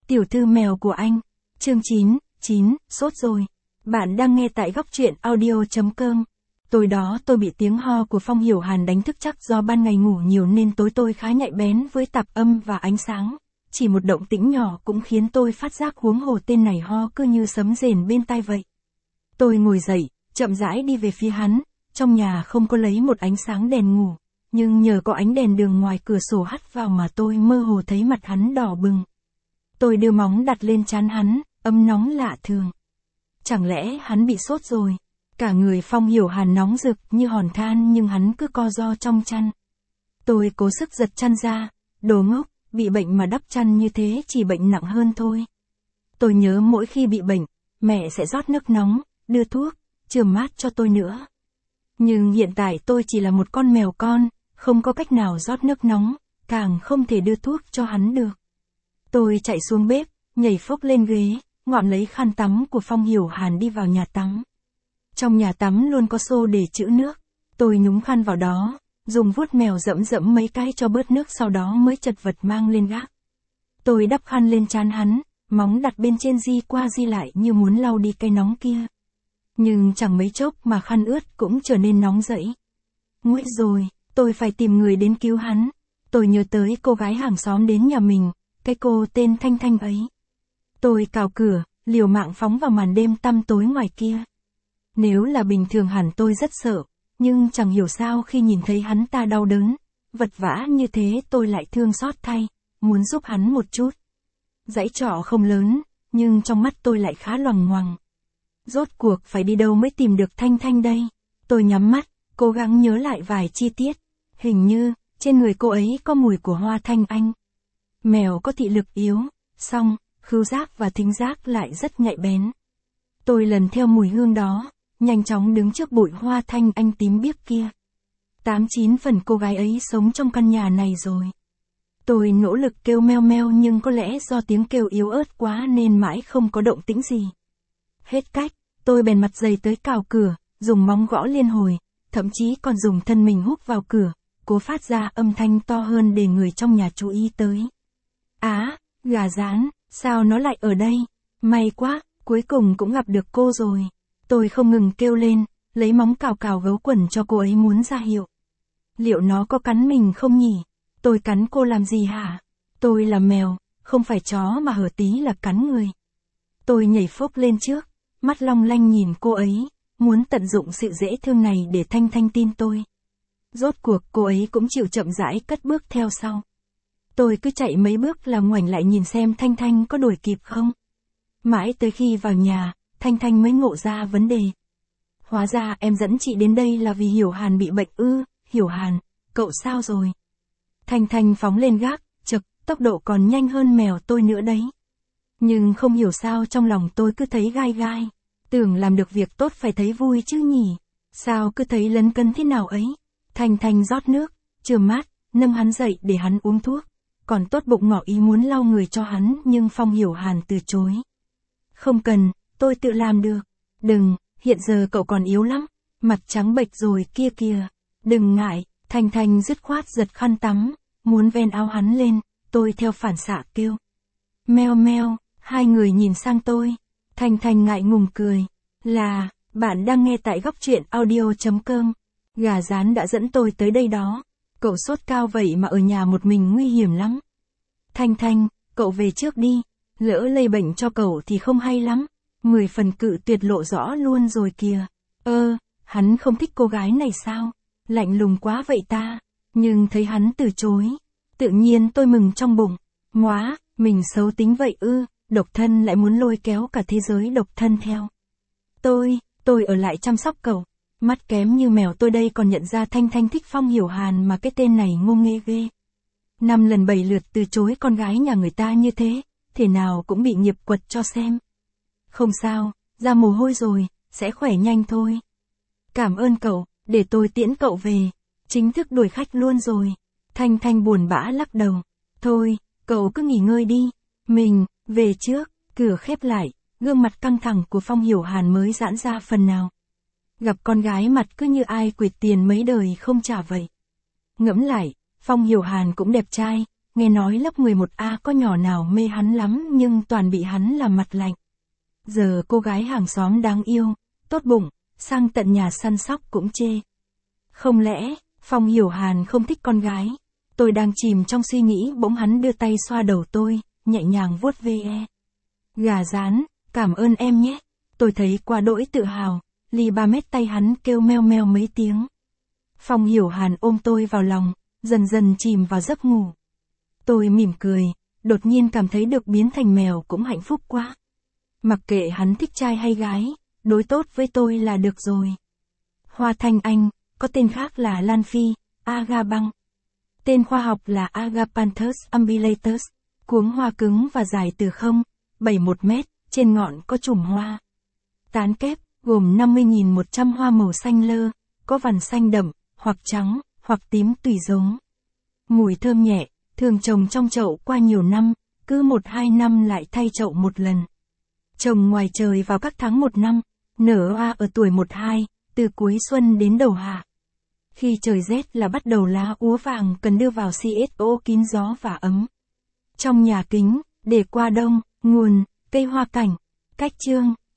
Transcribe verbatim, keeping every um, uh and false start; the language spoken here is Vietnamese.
Tiểu thư mèo của anh. Chương chín, chín, sốt rồi. Bạn đang nghe tại góc truyện audio chấm com. Tối đó tôi bị tiếng ho của Phong Hiểu Hàn đánh thức, chắc do ban ngày ngủ nhiều nên tối tôi khá nhạy bén với tạp âm và ánh sáng. Chỉ một động tĩnh nhỏ cũng khiến tôi phát giác, huống hồ tên này ho cứ như sấm rền bên tai vậy. Tôi ngồi dậy, chậm rãi đi về phía hắn. Trong nhà không có lấy một ánh sáng đèn ngủ, nhưng nhờ có ánh đèn đường ngoài cửa sổ hắt vào mà tôi mơ hồ thấy mặt hắn đỏ bừng. Tôi đưa móng đặt lên trán hắn, ấm nóng lạ thường. Chẳng lẽ hắn bị sốt rồi? Cả người Phong Hiểu Hàn nóng rực như hòn than nhưng hắn cứ co ro trong chăn. Tôi cố sức giật chăn ra, đồ ngốc, bị bệnh mà đắp chăn như thế chỉ bệnh nặng hơn thôi. Tôi nhớ mỗi khi bị bệnh, mẹ sẽ rót nước nóng, đưa thuốc, chườm mát cho tôi nữa. Nhưng hiện tại tôi chỉ là một con mèo con, không có cách nào rót nước nóng, càng không thể đưa thuốc cho hắn được. Tôi chạy xuống bếp, nhảy phốc lên ghế, ngọn lấy khăn tắm của Phong Hiểu Hàn đi vào nhà tắm. Trong nhà tắm luôn có xô để trữ nước. Tôi nhúng khăn vào đó, dùng vuốt mèo dẫm dẫm mấy cái cho bớt nước, sau đó mới chật vật mang lên gác. Tôi đắp khăn lên trán hắn, móng đặt bên trên di qua di lại như muốn lau đi cái nóng kia. Nhưng chẳng mấy chốc mà khăn ướt cũng trở nên nóng dậy. Nguy rồi, tôi phải tìm người đến cứu hắn. Tôi nhớ tới cô gái hàng xóm đến nhà mình, cái cô tên Thanh Thanh ấy. Tôi cào cửa, liều mạng phóng vào màn đêm tăm tối ngoài kia. Nếu là bình thường hẳn tôi rất sợ, nhưng chẳng hiểu sao khi nhìn thấy hắn ta đau đớn, vật vã như thế tôi lại thương xót thay, muốn giúp hắn một chút. Dãy trọ không lớn, nhưng trong mắt tôi lại khá loằng ngoằng. Rốt cuộc phải đi đâu mới tìm được Thanh Thanh đây? Tôi nhắm mắt, cố gắng nhớ lại vài chi tiết. Hình như, trên người cô ấy có mùi của hoa thanh anh. Mèo có thị lực yếu, song, khứu giác và thính giác lại rất nhạy bén. Tôi lần theo mùi hương đó, nhanh chóng đứng trước bụi hoa thanh anh tím biếc kia. Tám chín phần cô gái ấy sống trong căn nhà này rồi. Tôi nỗ lực kêu meo meo nhưng có lẽ do tiếng kêu yếu ớt quá nên mãi không có động tĩnh gì. Hết cách, tôi bèn mặt dày tới cào cửa, dùng móng gõ liên hồi, thậm chí còn dùng thân mình húc vào cửa, cố phát ra âm thanh to hơn để người trong nhà chú ý tới. Á, gà rán, sao nó lại ở đây? May quá, cuối cùng cũng gặp được cô rồi. Tôi không ngừng kêu lên, lấy móng cào cào gấu quần cho cô ấy muốn ra hiệu. Liệu nó có cắn mình không nhỉ? Tôi cắn cô làm gì hả? Tôi là mèo, không phải chó mà hở tí là cắn người. Tôi nhảy phốc lên trước, mắt long lanh nhìn cô ấy, muốn tận dụng sự dễ thương này để Thanh Thanh tin tôi. Rốt cuộc cô ấy cũng chịu chậm rãi cất bước theo sau. Tôi cứ chạy mấy bước là ngoảnh lại nhìn xem Thanh Thanh có đuổi kịp không. Mãi tới khi vào nhà, Thanh Thanh mới ngộ ra vấn đề. Hóa ra em dẫn chị đến đây là vì Hiểu Hàn bị bệnh ư? Hiểu Hàn, cậu sao rồi? Thanh Thanh phóng lên gác, chực, tốc độ còn nhanh hơn mèo tôi nữa đấy. Nhưng không hiểu sao trong lòng tôi cứ thấy gai gai. Tưởng làm được việc tốt phải thấy vui chứ nhỉ? Sao cứ thấy lấn cấn thế nào ấy? Thanh Thanh rót nước, chườm mát, nâng hắn dậy để hắn uống thuốc. Còn tốt bụng ngỏ ý muốn lau người cho hắn nhưng Phong Hiểu Hàn từ chối. Không cần, tôi tự làm được. Đừng, hiện giờ cậu còn yếu lắm, mặt trắng bệch rồi kia kìa. Đừng ngại, Thanh Thanh dứt khoát giật khăn tắm, muốn ven áo hắn lên, tôi theo phản xạ kêu. Meo meo, hai người nhìn sang tôi. Thanh Thanh ngại ngùng cười. Là, bạn đang nghe tại góc truyện audio chấm com. Gà rán đã dẫn tôi tới đây đó. Cậu sốt cao vậy mà ở nhà một mình nguy hiểm lắm. Thanh Thanh, cậu về trước đi. Lỡ lây bệnh cho cậu thì không hay lắm. Mười phần cự tuyệt lộ rõ luôn rồi kìa. Ơ, hắn không thích cô gái này sao? Lạnh lùng quá vậy ta. Nhưng thấy hắn từ chối. Tự nhiên tôi mừng trong bụng. Móa, mình xấu tính vậy ư, độc thân lại muốn lôi kéo cả thế giới độc thân theo. Tôi, tôi ở lại chăm sóc cậu. Mắt kém như mèo tôi đây còn nhận ra Thanh Thanh thích Phong Hiểu Hàn mà cái tên này ngu nghê ghê. Năm lần bảy lượt từ chối con gái nhà người ta như thế, thế nào cũng bị nghiệp quật cho xem. Không sao, ra mồ hôi rồi, sẽ khỏe nhanh thôi. Cảm ơn cậu, để tôi tiễn cậu về. Chính thức đuổi khách luôn rồi. Thanh Thanh buồn bã lắc đầu. Thôi, cậu cứ nghỉ ngơi đi. Mình, về trước, cửa khép lại, gương mặt căng thẳng của Phong Hiểu Hàn mới giãn ra phần nào. Gặp con gái mặt cứ như ai quỵt tiền mấy đời không trả vậy. Ngẫm lại, Phong Hiểu Hàn cũng đẹp trai, nghe nói lớp mười một A có nhỏ nào mê hắn lắm nhưng toàn bị hắn làm mặt lạnh. Giờ cô gái hàng xóm đáng yêu, tốt bụng, sang tận nhà săn sóc cũng chê. Không lẽ, Phong Hiểu Hàn không thích con gái? Tôi đang chìm trong suy nghĩ bỗng hắn đưa tay xoa đầu tôi, nhẹ nhàng vuốt ve. Gà rán, cảm ơn em nhé. Tôi thấy quá đỗi tự hào, lì ba mét tay hắn kêu meo meo mấy tiếng. Phong Hiểu Hàn ôm tôi vào lòng, dần dần chìm vào giấc ngủ. Tôi mỉm cười, đột nhiên cảm thấy được biến thành mèo cũng hạnh phúc quá. Mặc kệ hắn thích trai hay gái, đối tốt với tôi là được rồi. Hoa Thanh Anh, có tên khác là Lan Phi, Agabăng. Tên khoa học là Agapanthus umbilatus, cuống hoa cứng và dài từ không phẩy bảy một mét, trên ngọn có chùm hoa. Tán kép, gồm năm mươi nghìn một trăm hoa màu xanh lơ, có vằn xanh đậm, hoặc trắng, hoặc tím tùy giống. Mùi thơm nhẹ, thường trồng trong chậu qua nhiều năm, cứ một hai năm lại thay chậu một lần. Trồng ngoài trời vào các tháng một năm, nở hoa ở tuổi một hai, từ cuối xuân đến đầu hạ. Khi trời rét là bắt đầu lá úa vàng cần đưa vào xê ét o kín gió và ấm. Trong nhà kính, để qua đông, nguồn, cây hoa cảnh, cách chương.